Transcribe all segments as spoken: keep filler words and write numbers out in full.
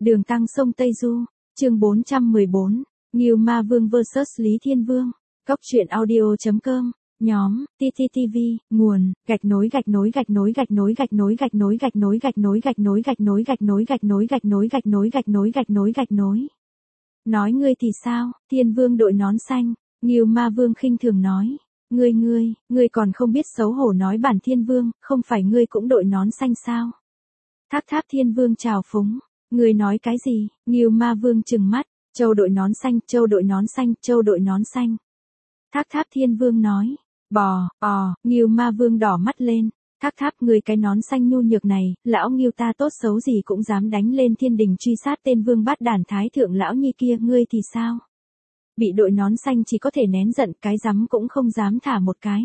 Đường Tăng sông Tây Du, chương bốn trăm mười bốn, Ngưu Ma Vương versus Lý Thiên Vương. Cóc truyện audio chấm com, nhóm, tê tê tê vê, nguồn, gạch nối gạch nối gạch nối gạch nối gạch nối gạch nối gạch nối gạch nối gạch nối gạch nối gạch nối gạch nối gạch nối gạch nối gạch nối gạch nối gạch nối. Nói ngươi thì sao, Thiên Vương đội nón xanh, Ngưu Ma Vương khinh thường nói. Ngươi ngươi, ngươi còn không biết xấu hổ nói bản Thiên Vương, không phải ngươi cũng đội nón xanh sao? Tháp Tháp Thiên Vương chào phúng. Ngươi nói cái gì? Ngưu Ma Vương trừng mắt, Châu đội nón xanh, Châu đội nón xanh, Châu đội nón xanh. Tháp Tháp Thiên Vương nói, bò, bò, Ngưu Ma Vương đỏ mắt lên. Tháp Tháp ngươi cái nón xanh nhu nhược này, lão Ngưu ta tốt xấu gì cũng dám đánh lên thiên đình truy sát tên vương bát đàn thái thượng lão nhi kia, ngươi thì sao? Bị đội nón xanh chỉ có thể nén giận, cái rắm cũng không dám thả một cái.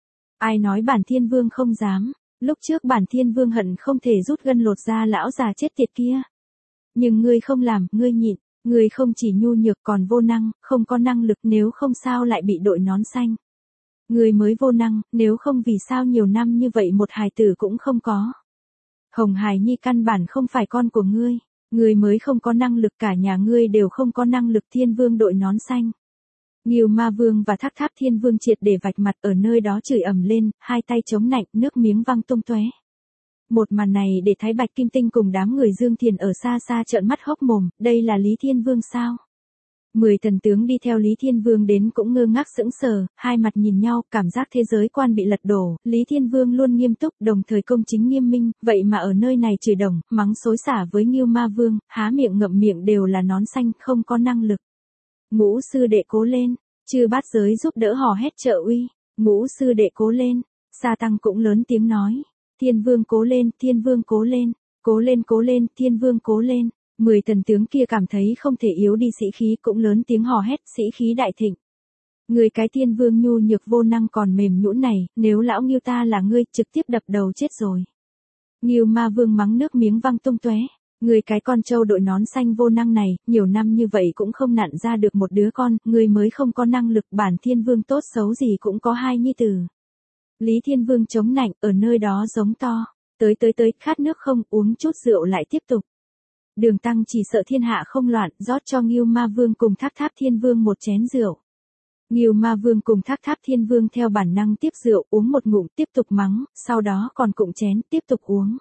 Ai nói bản Thiên Vương không dám, lúc trước bản Thiên Vương hận không thể rút gân lột da lão già chết tiệt kia. Nhưng ngươi không làm, ngươi nhịn, ngươi không chỉ nhu nhược còn vô năng, không có năng lực, nếu không sao lại bị đội nón xanh. Ngươi mới vô năng, nếu không vì sao nhiều năm như vậy một hài tử cũng không có. Hồng Hải Nhi căn bản không phải con của ngươi, ngươi mới không có năng lực, cả nhà ngươi đều không có năng lực. Thiên Vương đội nón xanh. Ngưu Ma Vương và Tháp Tháp Thiên Vương triệt để vạch mặt, ở nơi đó chửi ầm lên, hai tay chống nạnh, nước miếng văng tung tóe. Một màn này để Thái Bạch Kim Tinh cùng đám người Dương Thiền ở xa xa trợn mắt hốc mồm, đây là Lý Thiên Vương sao? Mười thần tướng đi theo Lý Thiên Vương đến cũng ngơ ngác sững sờ, hai mặt nhìn nhau, cảm giác thế giới quan bị lật đổ. Lý Thiên Vương luôn nghiêm túc, đồng thời công chính nghiêm minh, vậy mà ở nơi này chửi đồng, mắng xối xả với Ngưu Ma Vương, há miệng ngậm miệng đều là nón xanh, không có năng lực. Ngũ sư đệ cố lên, chư bát giới giúp đỡ hò hét trợ uy, ngũ sư đệ cố lên, Sa Tăng cũng lớn tiếng nói. Thiên Vương cố lên, Thiên Vương cố lên, cố lên cố lên, Thiên Vương cố lên. Mười thần tướng kia cảm thấy không thể yếu đi sĩ khí, cũng lớn tiếng hò hét, sĩ khí đại thịnh. Người cái Thiên Vương nhu nhược vô năng còn mềm nhũn này, nếu lão Ngưu ta là ngươi, trực tiếp đập đầu chết rồi. Ngưu Ma Vương mắng nước miếng văng tung tóe. Người cái con trâu đội nón xanh vô năng này, nhiều năm như vậy cũng không nặn ra được một đứa con, người mới không có năng lực, bản Thiên Vương tốt xấu gì cũng có hai nhi tử. Lý Thiên Vương chống nạnh, ở nơi đó giống to, tới tới tới, khát nước không, uống chút rượu lại tiếp tục. Đường Tăng chỉ sợ thiên hạ không loạn, rót cho Ngưu Ma Vương cùng Tháp Tháp Thiên Vương một chén rượu. Ngưu Ma Vương cùng Tháp Tháp Thiên Vương theo bản năng tiếp rượu, uống một ngụm tiếp tục mắng, sau đó còn cụng chén, tiếp tục uống.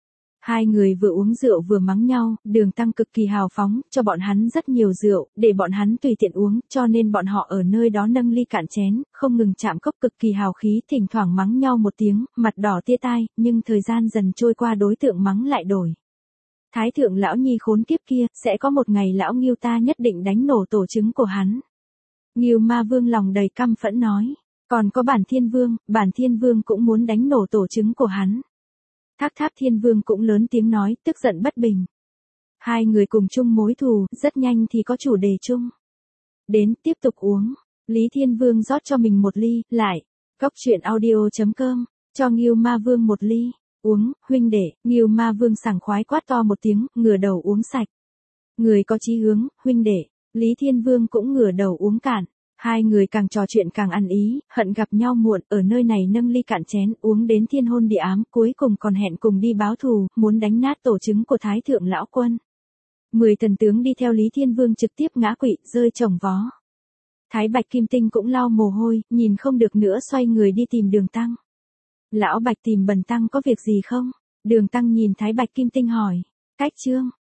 Hai người vừa uống rượu vừa mắng nhau, Đường Tăng cực kỳ hào phóng, cho bọn hắn rất nhiều rượu, để bọn hắn tùy tiện uống, cho nên bọn họ ở nơi đó nâng ly cạn chén, không ngừng chạm cốc, cực kỳ hào khí, thỉnh thoảng mắng nhau một tiếng, mặt đỏ tia tai, nhưng thời gian dần trôi qua đối tượng mắng lại đổi. Thái thượng lão nhi khốn kiếp kia, sẽ có một ngày lão Ngưu ta nhất định đánh nổ tổ trứng của hắn. Ngưu Ma Vương lòng đầy căm phẫn nói, còn có bản Thiên Vương, bản Thiên Vương cũng muốn đánh nổ tổ trứng của hắn. Tháp Tháp Thiên Vương cũng lớn tiếng nói, tức giận bất bình. Hai người cùng chung mối thù, rất nhanh thì có chủ đề chung. Đến, tiếp tục uống. Lý Thiên Vương rót cho mình một ly, lại. Cóc truyện audio chấm com, cho Ngưu Ma Vương một ly. Uống, huynh đệ, Ngưu Ma Vương sảng khoái quát to một tiếng, ngửa đầu uống sạch. Người có chí hướng, huynh đệ. Lý Thiên Vương cũng ngửa đầu uống cạn. Hai người càng trò chuyện càng ăn ý, hận gặp nhau muộn, ở nơi này nâng ly cạn chén, uống đến thiên hôn địa ám, cuối cùng còn hẹn cùng đi báo thù, muốn đánh nát tổ trứng của Thái thượng lão quân. Mười thần tướng đi theo Lý Thiên Vương trực tiếp ngã quỵ, rơi chồng vó. Thái Bạch Kim Tinh cũng lau mồ hôi, nhìn không được nữa xoay người đi tìm Đường Tăng. Lão Bạch tìm Bần Tăng có việc gì không? Đường Tăng nhìn Thái Bạch Kim Tinh hỏi. Cách chương.